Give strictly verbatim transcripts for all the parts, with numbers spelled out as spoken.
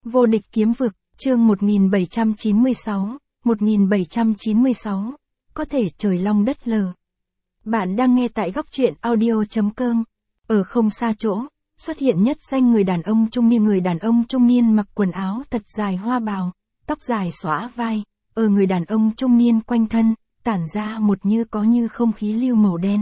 Vô địch kiếm vực, chương một nghìn bảy trăm chín mươi sáu, một nghìn bảy trăm chín mươi sáu, có thể trời long đất lở. Bạn đang nghe tại góc truyện audio.com. Ở không xa chỗ, xuất hiện nhất danh người đàn ông trung niên. Người đàn ông trung niên mặc quần áo thật dài hoa bào, tóc dài xõa vai. Ở người đàn ông trung niên quanh thân, tản ra một như có như không khí lưu màu đen.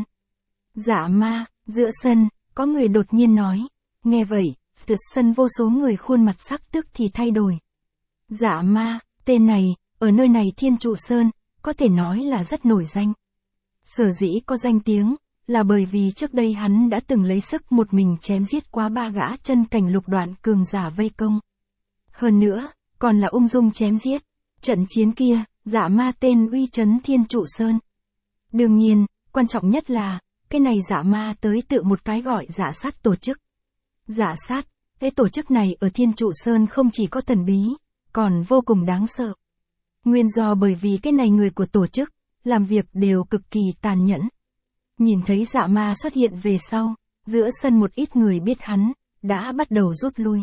Dạ ma, giữa sân, có người đột nhiên nói. Nghe vậy, giữa sân vô số người khuôn mặt sắc tức thì thay đổi. Dạ ma, tên này, ở nơi này Thiên Trụ Sơn, có thể nói là rất nổi danh. Sở dĩ có danh tiếng, là bởi vì trước đây hắn đã từng lấy sức một mình chém giết qua ba gã chân cảnh lục đoạn cường giả vây công. Hơn nữa, còn là ung dung chém giết. Trận chiến kia, dạ ma tên uy chấn Thiên Trụ Sơn. Đương nhiên, quan trọng nhất là, cái này dạ ma tới tự một cái gọi dạ sát tổ chức. Dạ sát, cái tổ chức này ở Thiên Trụ Sơn không chỉ có thần bí, còn vô cùng đáng sợ. Nguyên do bởi vì cái này người của tổ chức, làm việc đều cực kỳ tàn nhẫn. Nhìn thấy dạ ma xuất hiện về sau, giữa sân một ít người biết hắn, đã bắt đầu rút lui.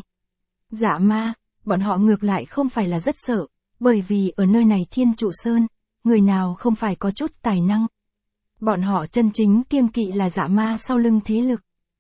Dạ ma, bọn họ ngược lại không phải là rất sợ, bởi vì ở nơi này Thiên Trụ Sơn, người nào không phải có chút tài năng. Bọn họ chân chính kiêng kỵ là dạ ma sau lưng thế lực.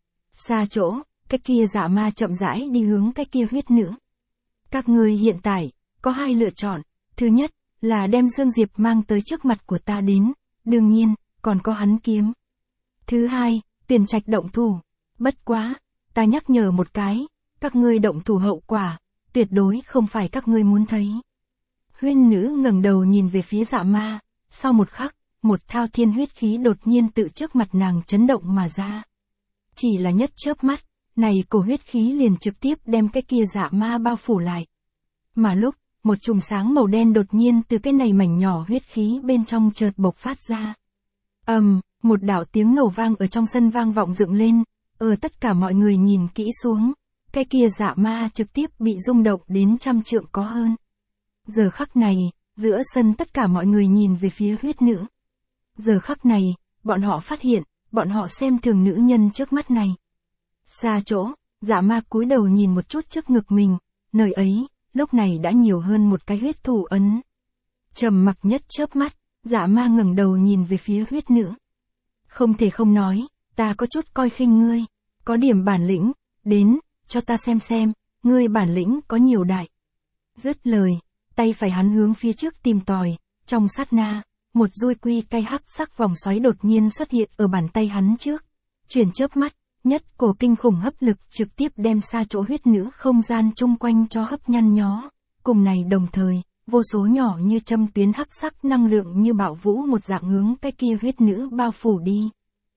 Xa chỗ, cái kia dạ ma chậm rãi đi hướng cái kia huyết nữ. Các ngươi hiện tại, có hai lựa chọn. Thứ nhất, là đem Dương Diệp mang tới trước mặt của ta đến, đương nhiên, còn có hắn kiếm. Thứ hai, Tiền Trạch động thủ. Bất quá, ta nhắc nhở một cái, các ngươi động thủ hậu quả, tuyệt đối không phải các ngươi muốn thấy. Huyên nữ ngẩng đầu nhìn về phía dạ ma, sau một khắc, một thao thiên huyết khí đột nhiên tự trước mặt nàng chấn động mà ra. Chỉ là nhất chớp mắt, này cổ huyết khí liền trực tiếp đem cái kia dạ ma bao phủ lại. Mà lúc, một chùm sáng màu đen đột nhiên từ cái này mảnh nhỏ huyết khí bên trong chợt bộc phát ra. Ầm, um, một đạo tiếng nổ vang ở trong sân vang vọng dựng lên, ở tất cả mọi người nhìn kỹ xuống, cái kia dạ ma trực tiếp bị rung động đến trăm trượng có hơn. Giờ khắc này, giữa sân tất cả mọi người nhìn về phía huyết nữ. Giờ khắc này, bọn họ phát hiện, bọn họ xem thường nữ nhân trước mắt này. Xa chỗ, dạ ma cúi đầu nhìn một chút trước ngực mình, nơi ấy, lúc này đã nhiều hơn một cái huyết thủ ấn. Trầm mặc nhất chớp mắt, dạ ma ngẩng đầu nhìn về phía huyết nữ. Không thể không nói, ta có chút coi khinh ngươi, có điểm bản lĩnh, đến, cho ta xem xem, ngươi bản lĩnh có nhiều đại. Dứt lời, tay phải hắn hướng phía trước tìm tòi, trong sát na, một dui quy cây hắc sắc vòng xoáy đột nhiên xuất hiện ở bàn tay hắn trước. Chuyển chớp mắt, nhất cổ kinh khủng hấp lực trực tiếp đem xa chỗ huyết nữ không gian chung quanh cho hấp nhăn nhó. Cùng này đồng thời, vô số nhỏ như châm tuyến hắc sắc năng lượng như bạo vũ một dạng hướng cái kia huyết nữ bao phủ đi.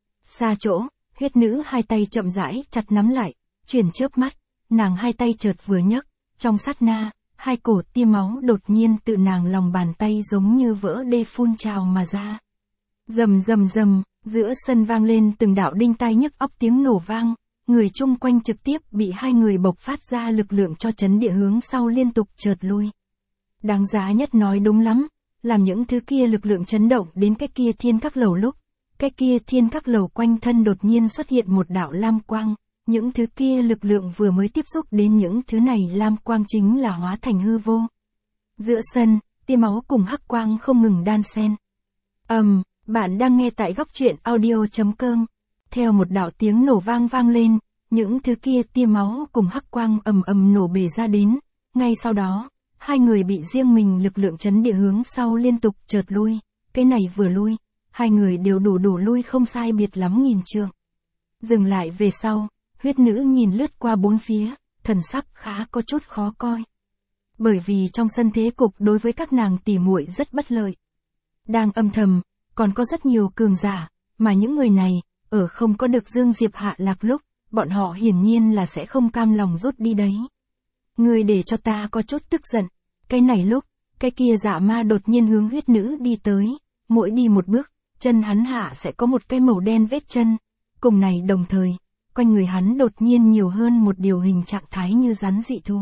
Xa chỗ, huyết nữ hai tay chậm rãi chặt nắm lại, chuyển chớp mắt, nàng hai tay chợt vừa nhấc, trong sát na, hai cổ tia máu đột nhiên tự nàng lòng bàn tay giống như vỡ đê phun trào mà ra. Rầm rầm rầm, giữa sân vang lên từng đạo đinh tai nhức óc tiếng nổ vang, người chung quanh trực tiếp bị hai người bộc phát ra lực lượng cho chấn địa hướng sau liên tục chợt lui. Đáng giá nhất nói đúng lắm, làm những thứ kia lực lượng chấn động đến cái kia thiên các lầu lúc, cái kia thiên các lầu quanh thân đột nhiên xuất hiện một đạo lam quang, những thứ kia lực lượng vừa mới tiếp xúc đến những thứ này lam quang chính là hóa thành hư vô. Giữa sân, tia máu cùng hắc quang không ngừng đan xen. Ầm, um, bạn đang nghe tại góc truyện audio.com. Theo một đạo tiếng nổ vang vang lên, những thứ kia tia máu cùng hắc quang ầm ầm nổ bể ra đến, ngay sau đó, hai người bị riêng mình lực lượng chấn địa hướng sau liên tục chợt lui, cái này vừa lui, hai người đều đủ đủ lui không sai biệt lắm nghìn trượng. Dừng lại về sau, huyết nữ nhìn lướt qua bốn phía, thần sắc khá có chút khó coi. Bởi vì trong sân thế cục đối với các nàng tỉ muội rất bất lợi. Đang âm thầm, còn có rất nhiều cường giả, mà những người này, ở không có được Dương Diệp hạ lạc lúc, bọn họ hiển nhiên là sẽ không cam lòng rút đi đấy. Ngươi để cho ta có chút tức giận, cái này lúc, cái kia dạ ma đột nhiên hướng huyết nữ đi tới, mỗi đi một bước, chân hắn hạ sẽ có một cái màu đen vết chân, cùng này đồng thời, quanh người hắn đột nhiên nhiều hơn một điều hình trạng thái như rắn dị thú.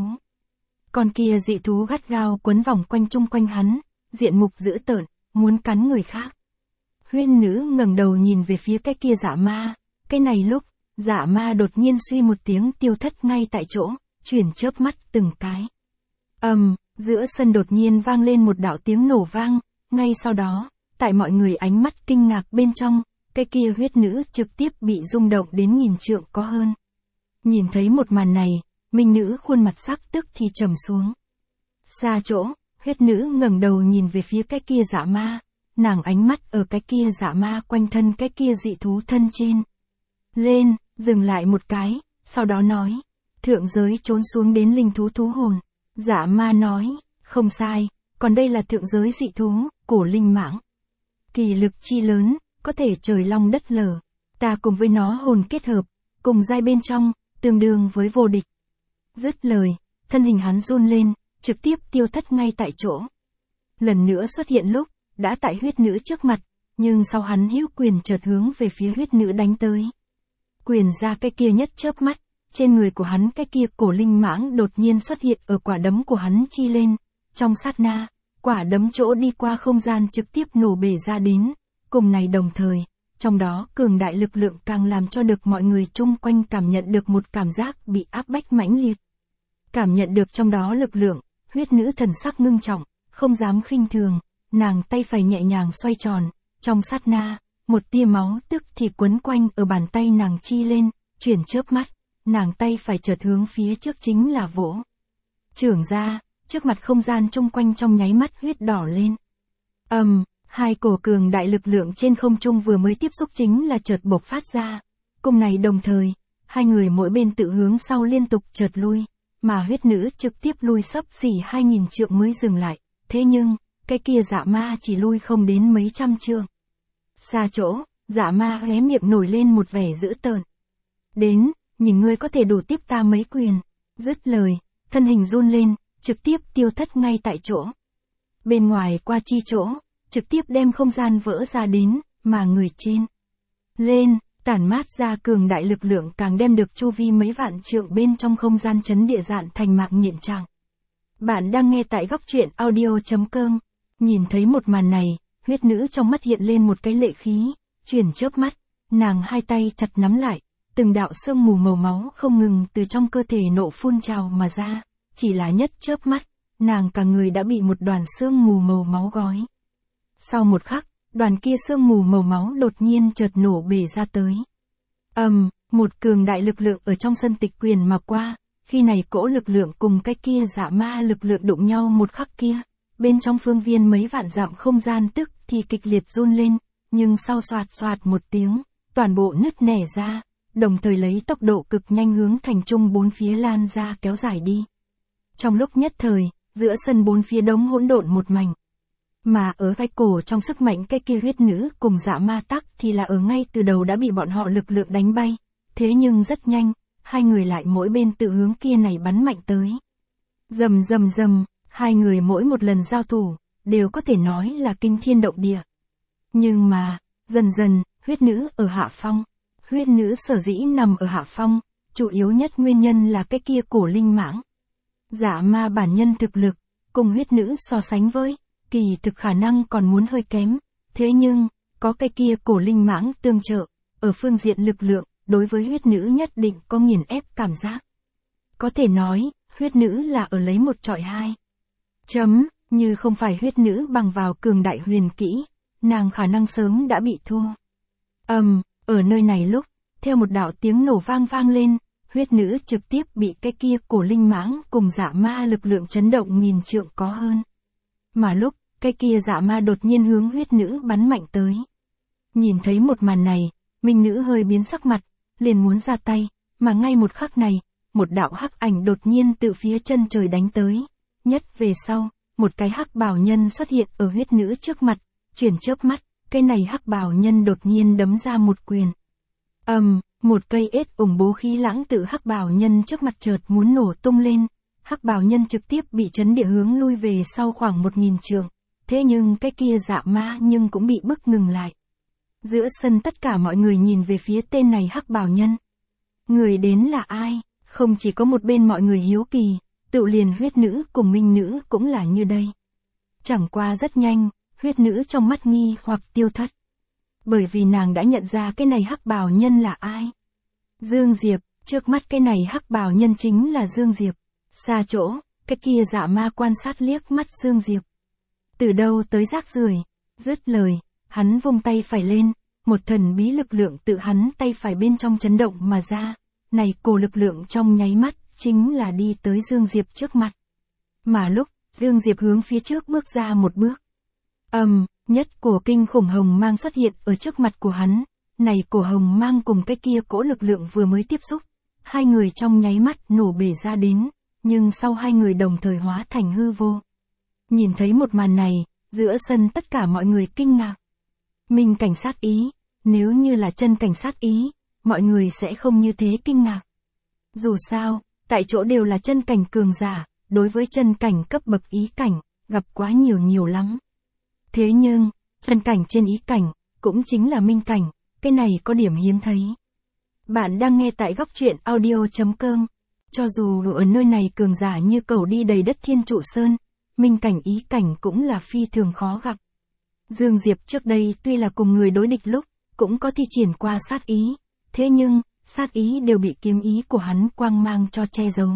Con kia dị thú gắt gao quấn vòng quanh chung quanh hắn, diện mục dữ tợn, muốn cắn người khác. Huyên nữ ngẩng đầu nhìn về phía cái kia dạ ma, cái này lúc, dạ ma đột nhiên suy một tiếng tiêu thất ngay tại chỗ, chuyển chớp mắt từng cái. ầm, um, giữa sân đột nhiên vang lên một đạo tiếng nổ vang, ngay sau đó, tại mọi người ánh mắt kinh ngạc bên trong, cái kia huyết nữ trực tiếp bị rung động đến nghìn trượng có hơn. Nhìn thấy một màn này, minh nữ khuôn mặt sắc tức thì trầm xuống. Xa chỗ, huyết nữ ngẩng đầu nhìn về phía cái kia dạ ma, nàng ánh mắt ở cái kia dạ ma quanh thân cái kia dị thú thân trên. Lên, dừng lại một cái, sau đó nói, thượng giới trốn xuống đến linh thú thú hồn. Dạ ma nói, không sai, còn đây là thượng giới dị thú, cổ linh mãng. Kỳ lực chi lớn, có thể trời long đất lở. Ta cùng với nó hồn kết hợp, cùng giai bên trong, tương đương với vô địch. Dứt lời, thân hình hắn run lên, trực tiếp tiêu thất ngay tại chỗ. Lần nữa xuất hiện lúc, đã tại huyết nữ trước mặt, nhưng sau hắn hữu quyền chợt hướng về phía huyết nữ đánh tới. Quyền ra cái kia nhất chớp mắt, trên người của hắn cái kia cổ linh mãng đột nhiên xuất hiện ở quả đấm của hắn chi lên. Trong sát na, quả đấm chỗ đi qua không gian trực tiếp nổ bể ra đến. Cùng này đồng thời, trong đó cường đại lực lượng càng làm cho được mọi người chung quanh cảm nhận được một cảm giác bị áp bách mãnh liệt. Cảm nhận được trong đó lực lượng, huyết nữ thần sắc ngưng trọng, không dám khinh thường, nàng tay phải nhẹ nhàng xoay tròn, trong sát na, một tia máu tức thì quấn quanh ở bàn tay nàng chi lên, chuyển chớp mắt, nàng tay phải chợt hướng phía trước chính là vỗ. Trưởng ra, trước mặt không gian chung quanh trong nháy mắt huyết đỏ lên. Ầm, um, hai cổ cường đại lực lượng trên không trung vừa mới tiếp xúc chính là chợt bộc phát ra. Cùng này đồng thời, hai người mỗi bên tự hướng sau liên tục chợt lui, mà huyết nữ trực tiếp lui xấp xỉ hai nghìn trượng mới dừng lại. Thế nhưng, cái kia dạ ma chỉ lui không đến mấy trăm trượng. Xa chỗ, dạ ma hé miệng nổi lên một vẻ dữ tợn. Đến, nhìn ngươi có thể đủ tiếp ta mấy quyền. Dứt lời, thân hình run lên, trực tiếp tiêu thất ngay tại chỗ. Bên ngoài qua chi chỗ, trực tiếp đem không gian vỡ ra đến, mà người trên. Lên, tản mát ra cường đại lực lượng càng đem được chu vi mấy vạn trượng bên trong không gian chấn địa dạn thành mạng nhện trạng. Bạn đang nghe tại góc truyện audio chấm com. Nhìn thấy một màn này, huyết nữ trong mắt hiện lên một cái lệ khí, chuyển chớp mắt, nàng hai tay chặt nắm lại, từng đạo sương mù màu máu không ngừng từ trong cơ thể nộ phun trào mà ra, chỉ là nhất chớp mắt, nàng cả người đã bị một đoàn sương mù màu máu gói. Sau một khắc, đoàn kia sương mù màu máu đột nhiên chợt nổ bể ra tới. Ầm, um, một cường đại lực lượng ở trong sân tịch quyền mà qua, khi này cỗ lực lượng cùng cái kia dạ ma lực lượng đụng nhau một khắc kia, bên trong phương viên mấy vạn dặm không gian tức thì kịch liệt run lên, nhưng sau xoạt xoạt một tiếng, toàn bộ nứt nẻ ra, đồng thời lấy tốc độ cực nhanh hướng thành trung bốn phía lan ra kéo dài đi. Trong lúc nhất thời, giữa sân bốn phía đống hỗn độn một mảnh. Mà ở vai cổ trong sức mạnh cái kia huyết nữ cùng dạ ma tắc thì là ở ngay từ đầu đã bị bọn họ lực lượng đánh bay. Thế nhưng rất nhanh, hai người lại mỗi bên tự hướng kia này bắn mạnh tới. Rầm rầm rầm, hai người mỗi một lần giao thủ, đều có thể nói là kinh thiên động địa. Nhưng mà, dần dần, huyết nữ ở hạ phong. Huyết nữ sở dĩ nằm ở hạ phong, chủ yếu nhất nguyên nhân là cái kia cổ linh mãng. Dạ ma bản nhân thực lực, cùng huyết nữ so sánh với, kỳ thực khả năng còn muốn hơi kém. Thế nhưng, có cái kia cổ linh mãng tương trợ, ở phương diện lực lượng, đối với huyết nữ nhất định có nghiền ép cảm giác. Có thể nói, huyết nữ là ở lấy một trọi hai. Chấm, như không phải huyết nữ bằng vào cường đại huyền kỹ, nàng khả năng sớm đã bị thua. Ầm, um, ở nơi này lúc, theo một đạo tiếng nổ vang vang lên, huyết nữ trực tiếp bị cái kia cổ linh mãng cùng dạ ma lực lượng chấn động nghìn trượng có hơn. Mà lúc, cái kia dạ ma đột nhiên hướng huyết nữ bắn mạnh tới. Nhìn thấy một màn này, minh nữ hơi biến sắc mặt, liền muốn ra tay, mà ngay một khắc này, một đạo hắc ảnh đột nhiên từ phía chân trời đánh tới. Nhất về sau, một cái hắc bào nhân xuất hiện ở huyết nữ trước mặt, chuyển chớp mắt, cái này hắc bào nhân đột nhiên đấm ra một quyền. Ầm, um, một cây ết ủng bố khí lãng tự hắc bào nhân trước mặt chợt muốn nổ tung lên, hắc bào nhân trực tiếp bị chấn địa hướng lui về sau khoảng một nghìn trượng. Thế nhưng cái kia dạ ma nhưng cũng bị bức ngừng lại. Giữa sân tất cả mọi người nhìn về phía tên này hắc bào nhân. Người đến là ai? Không chỉ có một bên mọi người hiếu kỳ, tự liền huyết nữ cùng minh nữ cũng là như đây. Chẳng qua rất nhanh, huyết nữ trong mắt nghi hoặc tiêu thất. Bởi vì nàng đã nhận ra cái này hắc bào nhân là ai. Dương Diệp, trước mắt cái này hắc bào nhân chính là Dương Diệp. Xa chỗ, cái kia dạ ma quan sát liếc mắt Dương Diệp. Từ đâu tới rác rưởi, dứt lời, hắn vung tay phải lên, một thần bí lực lượng tự hắn tay phải bên trong chấn động mà ra, này cổ lực lượng trong nháy mắt, chính là đi tới Dương Diệp trước mặt. Mà lúc, Dương Diệp hướng phía trước bước ra một bước. ầm, um, nhất cổ kinh khủng hồng mang xuất hiện ở trước mặt của hắn, này cổ hồng mang cùng cái kia cỗ lực lượng vừa mới tiếp xúc, hai người trong nháy mắt nổ bể ra đến, nhưng sau hai người đồng thời hóa thành hư vô. Nhìn thấy một màn này, giữa sân tất cả mọi người kinh ngạc. Minh cảnh sát ý, nếu như là chân cảnh sát ý, mọi người sẽ không như thế kinh ngạc. Dù sao, tại chỗ đều là chân cảnh cường giả, đối với chân cảnh cấp bậc ý cảnh, gặp quá nhiều nhiều lắm. Thế nhưng, chân cảnh trên ý cảnh, cũng chính là minh cảnh, cái này có điểm hiếm thấy. Bạn đang nghe tại góc truyện audio chấm com. Cho dù ở nơi này cường giả như cẩu đi đầy đất Thiên Trụ Sơn, minh cảnh ý cảnh cũng là phi thường khó gặp. Dương Diệp trước đây tuy là cùng người đối địch lúc, cũng có thi triển qua sát ý, thế nhưng, sát ý đều bị kiếm ý của hắn quang mang cho che giấu.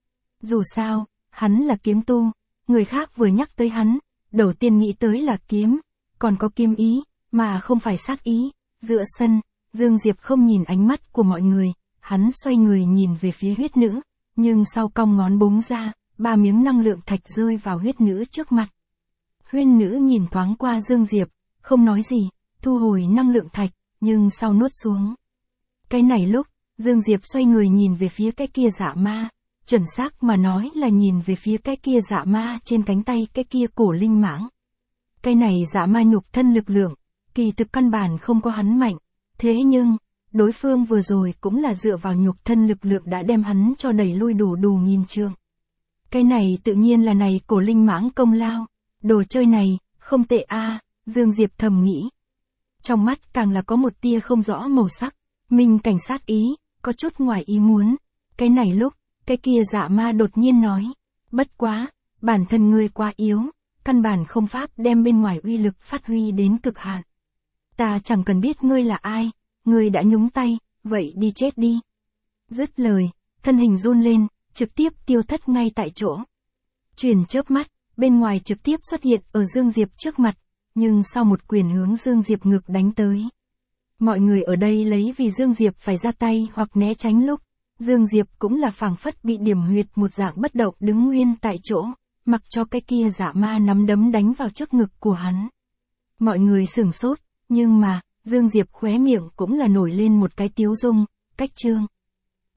Dù sao, hắn là kiếm tu, người khác vừa nhắc tới hắn, đầu tiên nghĩ tới là kiếm, còn có kiếm ý, mà không phải sát ý. Giữa sân, Dương Diệp không nhìn ánh mắt của mọi người, hắn xoay người nhìn về phía huyết nữ, nhưng sau cong ngón búng ra, ba miếng năng lượng thạch rơi vào huyết nữ trước mặt. Huyết nữ nhìn thoáng qua Dương Diệp, không nói gì, thu hồi năng lượng thạch, nhưng sau nuốt xuống. Cái này lúc, Dương Diệp xoay người nhìn về phía cái kia dạ ma, chuẩn xác mà nói là nhìn về phía cái kia dạ ma trên cánh tay cái kia cổ linh mãng. Cái này dạ ma nhục thân lực lượng, kỳ thực căn bản không có hắn mạnh, thế nhưng, đối phương vừa rồi cũng là dựa vào nhục thân lực lượng đã đem hắn cho đẩy lui đủ đủ nghìn trượng. Cái này tự nhiên là này cổ linh mãng công lao, đồ chơi này, không tệ a, Dương Diệp thầm nghĩ. Trong mắt càng là có một tia không rõ màu sắc, minh cảnh sát ý, có chút ngoài ý muốn. Cái này lúc, cái kia dạ ma đột nhiên nói, bất quá, bản thân ngươi quá yếu, căn bản không pháp đem bên ngoài uy lực phát huy đến cực hạn. Ta chẳng cần biết ngươi là ai, ngươi đã nhúng tay, vậy đi chết đi. Dứt lời, thân hình run lên, trực tiếp tiêu thất ngay tại chỗ. Truyền chớp mắt, bên ngoài trực tiếp xuất hiện ở Dương Diệp trước mặt, nhưng sau một quyền hướng Dương Diệp ngực đánh tới. Mọi người ở đây lấy vì Dương Diệp phải ra tay hoặc né tránh lúc, Dương Diệp cũng là phảng phất bị điểm huyệt một dạng bất động đứng nguyên tại chỗ, mặc cho cái kia dạ ma nắm đấm đánh vào trước ngực của hắn. Mọi người sửng sốt, nhưng mà, Dương Diệp khóe miệng cũng là nổi lên một cái tiếu dung, cách trương.